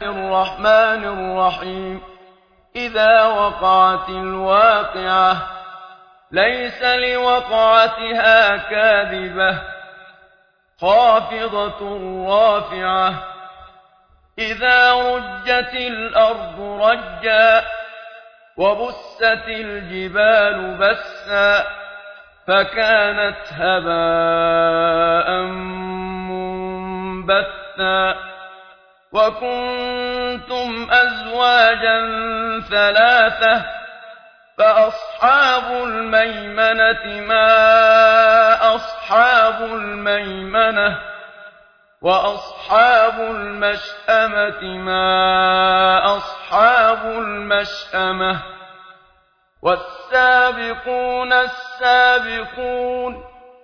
الرحمن الرحيم إذا وقعت الواقعة ليس لوقعتها كاذبة خافضة رافعة إذا رجت الأرض رجا وبست الجبال بسا فكانت هباء منبثا وكنتم أزواجا ثلاثة فأصحاب الميمنة ما أصحاب الميمنة وأصحاب المشأمة ما أصحاب المشأمة والسابقون السابقون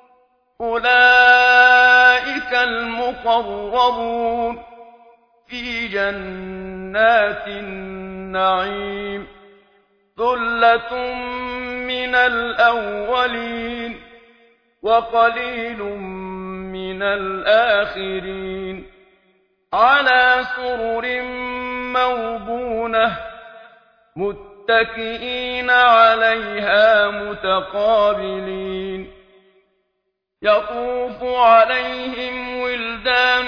أولئك المقربون في جنات النعيم ثلة من الأولين وقليل من الآخرين على سرر موضونة متكئين عليها متقابلين يطوف عليهم ولدان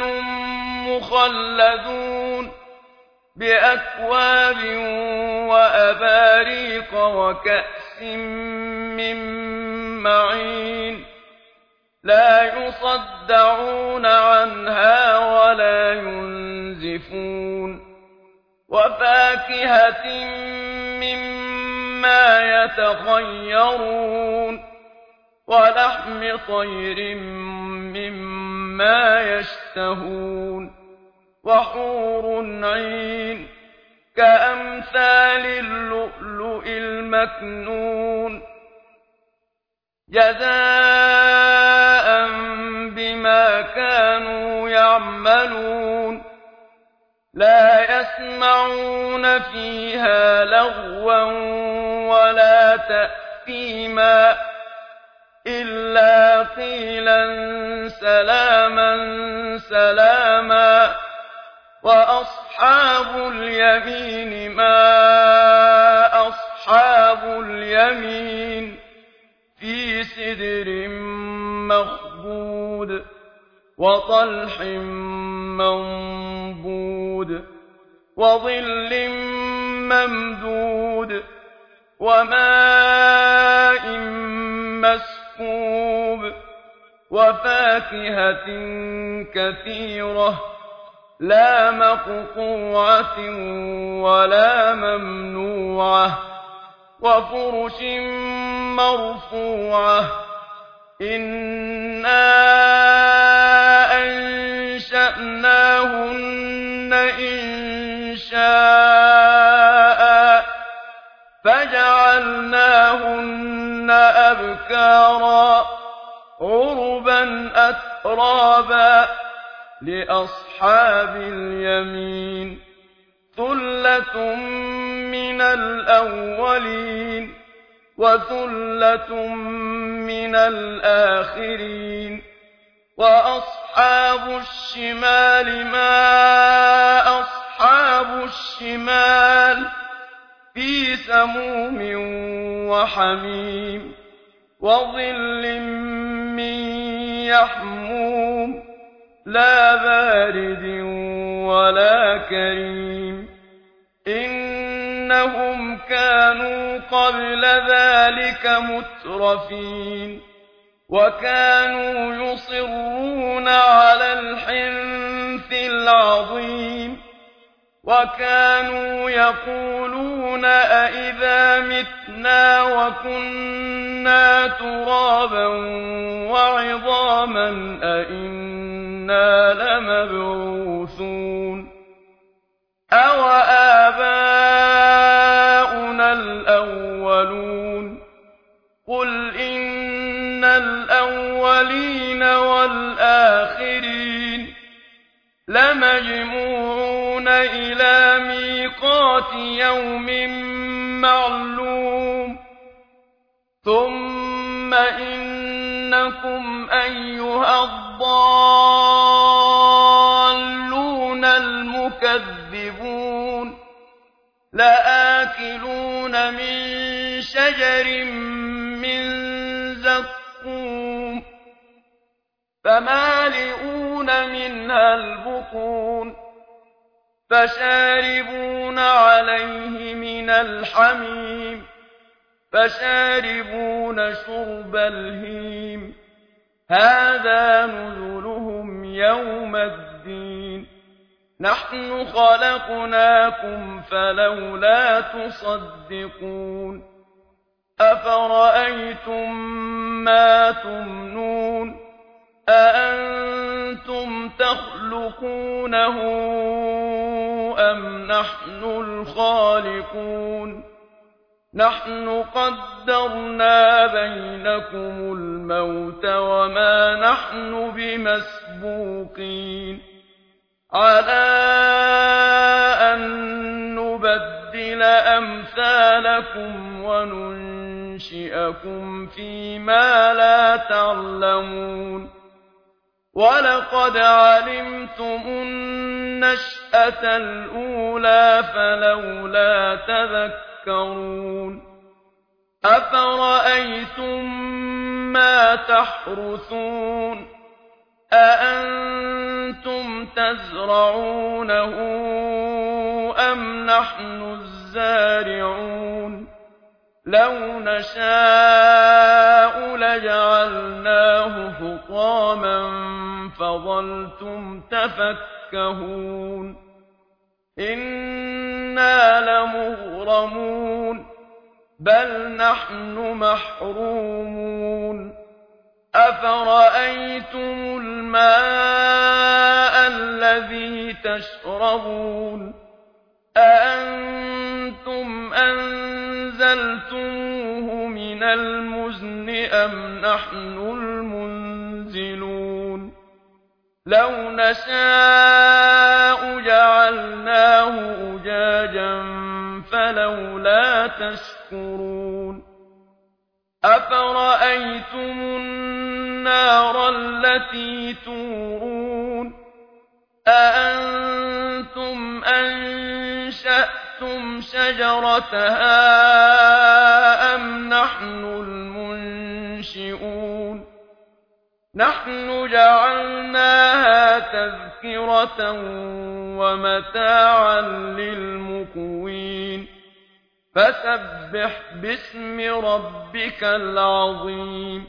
مخلدون بأكواب وأباريق وكأس من معين لا يصدعون عنها ولا ينزفون وفاكهة مما يتخيرون ولحم طير مما يشتهون وحور عين كأمثال اللؤلؤ المكنون جزاء بما كانوا يعملون لا يسمعون فيها لغوا ولا تأثيما إلا قيلا سلاما سلاما وأصحاب اليمين ما أصحاب اليمين في سدر مخضود وطلح منضود وظل ممدود وماء مسكوب وفاكهة كثيرة لا مقطوعة ولا ممنوعة وفرش مرفوعة إنا أنشأناهن إنشاء فجعلناهن أبكارا عربا أترابا لأصحاب اليمين ثلة من الأولين وثلة من الآخرين وأصحاب الشمال ما أصحاب الشمال في سموم وحميم وظل من يحموم لا بارد ولا كريم إنهم كانوا قبل ذلك مترفين وكانوا يصرون على الحنث العظيم وكانوا يقولون أئذا متنا وكنا ترابا وعظاما أئنا لمبعوثون أو آباؤنا الأولون قل إن الأولين والآخرين لمجموعون إلى ميقات يوم معلوم ثم إنكم أيها الضالون المكذبون تكذبون لآكلون من شجر من زقوم فمالئون منها البطون فشاربون عليه من الحميم فشاربون شرب الهيم هذا نزلهم يوم الدين نحن خلقناكم فلولا تصدقون أفرأيتم ما تمنون أأنتم تخلقونه أم نحن الخالقون نحن قدرنا بينكم الموت وما نحن بمسبوقين على أن نبدل أمثالكم وننشئكم فيما لا تعلمون ولقد علمتم النشأة الأولى فلولا تذكرون أفرأيتم ما تحرثون أأنتم تزرعونه أم نحن الزارعون لو نشاء لجعلناه حطاما فظلتم تفكهون إنا لمغرمون بل نحن محرومون أفرأيتم الماء الذي تشربون أأنتم أنزلتموه من المزن أم نحن المنزلون لو نشاء جعلناه أجاجا فلولا تشكرون أفرأيتم النار التي تورون أأنتم أنشأتم شجرتها أم نحن المنشئون نحن جعلناها تذكرة ومتاعا للمقوين فسبح باسم ربك العظيم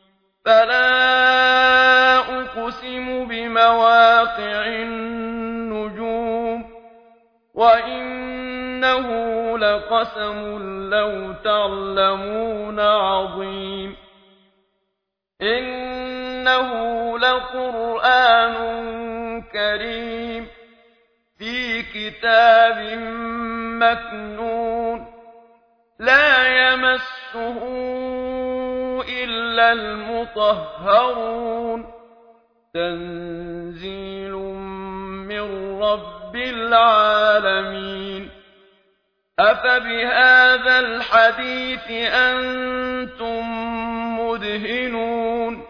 فلا أقسم بمواقع النجوم وإنه لقسم لو تعلمون عظيم إنه لقرآن كريم في كتاب مكنون لا يمسه إلا المطهرون تنزيل من رب العالمين أفبهذا الحديث أنتم مدهنون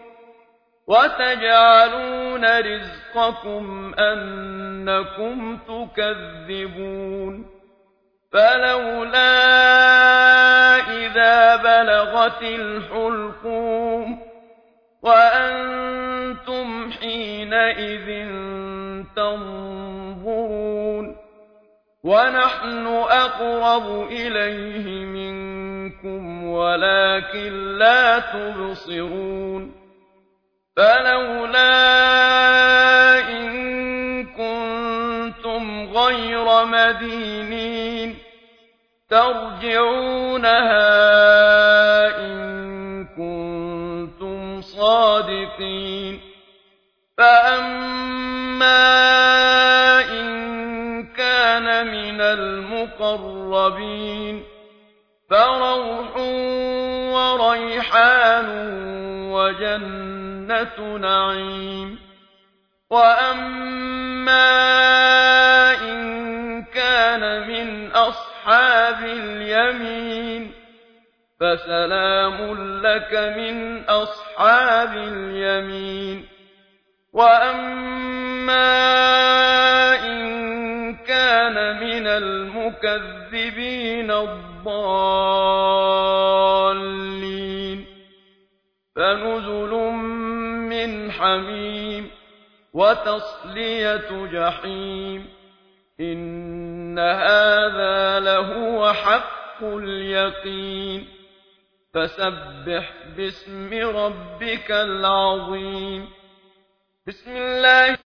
وتجعلون رزقكم أنكم تكذبون فلولا إذا بلغت الحلقوم وأنتم حينئذ تنظرون ونحن أقرب إليه منكم ولكن لا تبصرون فلولا إن كنتم غير مدينين ترجعونها إن كنتم صادقين فأما إن كان من المقربين فروح وريحان وجنة نعيم وأما إن كان من أصحاب اليمين فسلام لك من أصحاب اليمين وأما إن كان من المكذبين الضالين فنزل من حميم وتصلية جحيم إن هذا لهو حق اليقين فسبح باسم ربك العظيم بسم الله